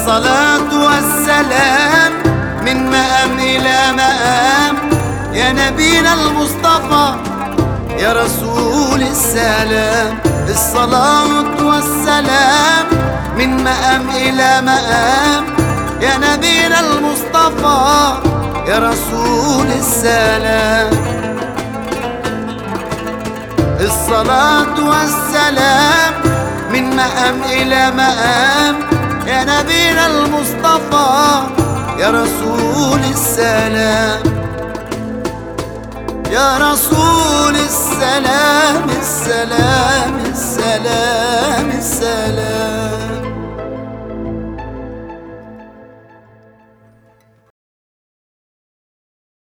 الصلاة والسلام من مقام إلى مقام يا نبينا المصطفى يا رسول السلام. الصلاة والسلام من مقام إلى مقام يا نبينا المصطفى يا رسول السلام. الصلاة والسلام من مقام إلى مقام يا نبينا المصطفى يا رسول السلام. يا رسول السلام السلام السلام السلام.